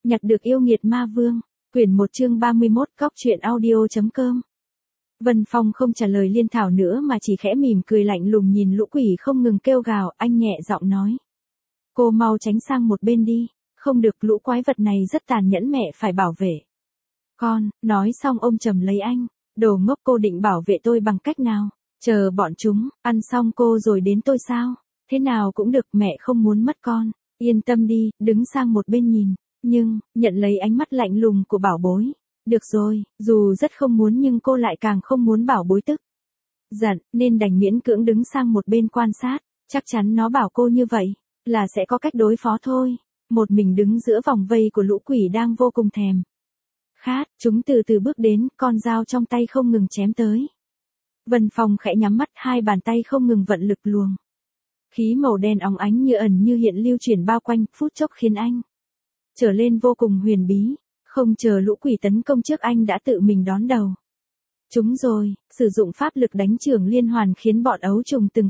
Nhặt được yêu nghiệt ma vương. Quyển 1 chương 31 Cóc truyện audio.com. Vân Phong không trả lời Liên Thảo nữa mà chỉ khẽ mỉm cười lạnh lùng nhìn lũ quỷ không ngừng kêu gào, anh nhẹ giọng nói. Cô mau tránh sang một bên đi, không được, lũ quái vật này rất tàn nhẫn, mẹ phải bảo vệ. Con, nói xong ôm chầm lấy anh, đồ ngốc, cô định bảo vệ tôi bằng cách nào? Chờ bọn chúng, ăn xong cô rồi đến tôi sao? Thế nào cũng được, mẹ không muốn mất con, yên tâm đi, đứng sang một bên nhìn. Nhưng, nhận lấy ánh mắt lạnh lùng của bảo bối. Được rồi, dù rất không muốn nhưng cô lại càng không muốn bảo bối tức giận, nên đành miễn cưỡng đứng sang một bên quan sát. Chắc chắn nó bảo cô như vậy, là sẽ có cách đối phó thôi. Một mình đứng giữa vòng vây của lũ quỷ đang vô cùng thèm khát, chúng từ từ bước đến, con dao trong tay không ngừng chém tới. Vân Phong khẽ nhắm mắt, hai bàn tay không ngừng vận lực luồng. Khí màu đen óng ánh như ẩn như hiện lưu chuyển bao quanh, phút chốc khiến anh trở lên vô cùng huyền bí. Không chờ lũ quỷ tấn công trước, anh đã tự mình đón đầu chúng rồi, sử dụng pháp lực đánh chưởng liên hoàn khiến bọn ấu trùng từng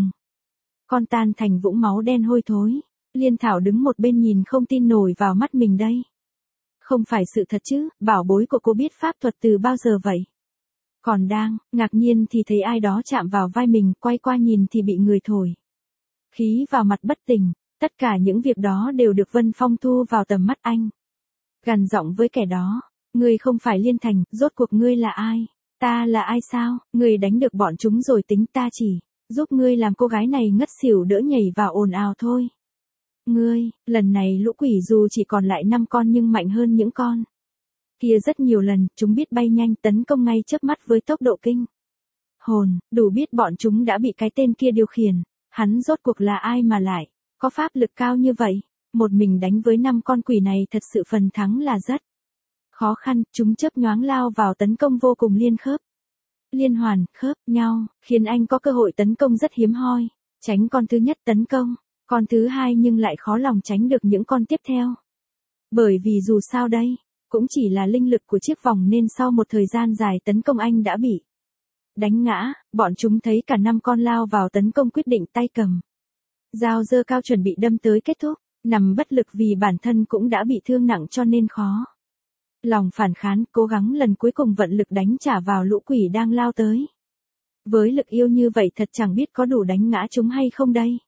con tan thành vũng máu đen hôi thối. Liên Thảo đứng một bên nhìn không tin nổi vào mắt mình đây. Không phải sự thật chứ, bảo bối của cô biết pháp thuật từ bao giờ vậy? Còn đang ngạc nhiên thì thấy ai đó chạm vào vai mình, quay qua nhìn thì bị người thổi khí vào mặt bất tỉnh. Tất cả những việc đó đều được Vân Phong thu vào tầm mắt anh. Gằn giọng với kẻ đó, ngươi không phải Liên Thành, rốt cuộc ngươi là ai? Ta là ai sao? Ngươi đánh được bọn chúng rồi tính, ta chỉ giúp ngươi làm cô gái này ngất xỉu đỡ nhảy vào ồn ào thôi. Ngươi, lần này lũ quỷ dù chỉ còn lại 5 con nhưng mạnh hơn những con kia rất nhiều lần, chúng biết bay nhanh tấn công ngay chớp mắt với tốc độ kinh hồn, đủ biết bọn chúng đã bị cái tên kia điều khiển. Hắn rốt cuộc là ai mà lại có pháp lực cao như vậy? Một mình đánh với 5 con quỷ này thật sự phần thắng là rất khó khăn. Chúng chớp nhoáng lao vào tấn công vô cùng liên hoàn, khớp nhau, khiến anh có cơ hội tấn công rất hiếm hoi. Tránh con thứ nhất tấn công, con thứ hai nhưng lại khó lòng tránh được những con tiếp theo. Bởi vì dù sao đây, cũng chỉ là linh lực của chiếc vòng nên sau một thời gian dài tấn công anh đã bị đánh ngã. Bọn chúng thấy cả 5 con lao vào tấn công quyết định tay cầm dao giơ cao chuẩn bị đâm tới kết thúc. Nằm bất lực vì bản thân cũng đã bị thương nặng cho nên khó lòng phản kháng, cố gắng lần cuối cùng vận lực đánh trả vào lũ quỷ đang lao tới. Với lực yêu như vậy thật chẳng biết có đủ đánh ngã chúng hay không đây.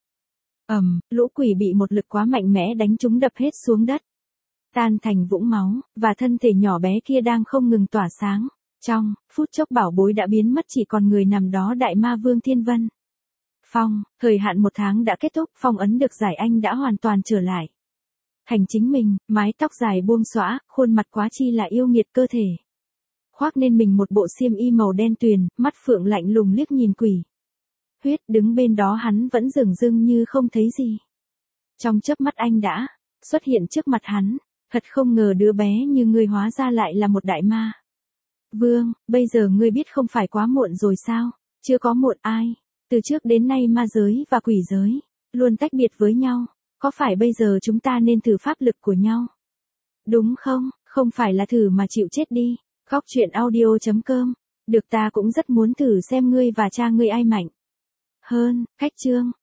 Lũ quỷ bị một lực quá mạnh mẽ đánh chúng đập hết xuống đất, tan thành vũng máu, và thân thể nhỏ bé kia đang không ngừng tỏa sáng. Trong phút chốc bảo bối đã biến mất, chỉ còn người nằm đó, đại ma vương Thiên Vân Phong. Thời hạn 1 tháng đã kết thúc, phong ấn được giải, anh đã hoàn toàn trở lại thành chính mình, mái tóc dài buông xõa, khuôn mặt quá chi là yêu nghiệt, cơ thể khoác nên mình một bộ xiêm y màu đen tuyền, mắt phượng lạnh lùng liếc nhìn quỷ huyết đứng bên đó. Hắn vẫn dửng dưng như không thấy gì. Trong chớp mắt anh đã xuất hiện trước mặt hắn. Thật không ngờ đứa bé như ngươi hóa ra lại là một đại ma vương. Bây giờ ngươi biết không phải quá muộn rồi sao? Chưa có muộn ai. Từ trước đến nay ma giới và quỷ giới luôn tách biệt với nhau. Có phải bây giờ chúng ta nên thử pháp lực của nhau? Đúng không? Không phải là thử mà chịu chết đi. Cóc truyện audio.com. Được, ta cũng rất muốn thử xem ngươi và cha ngươi ai mạnh hơn. Khách chương.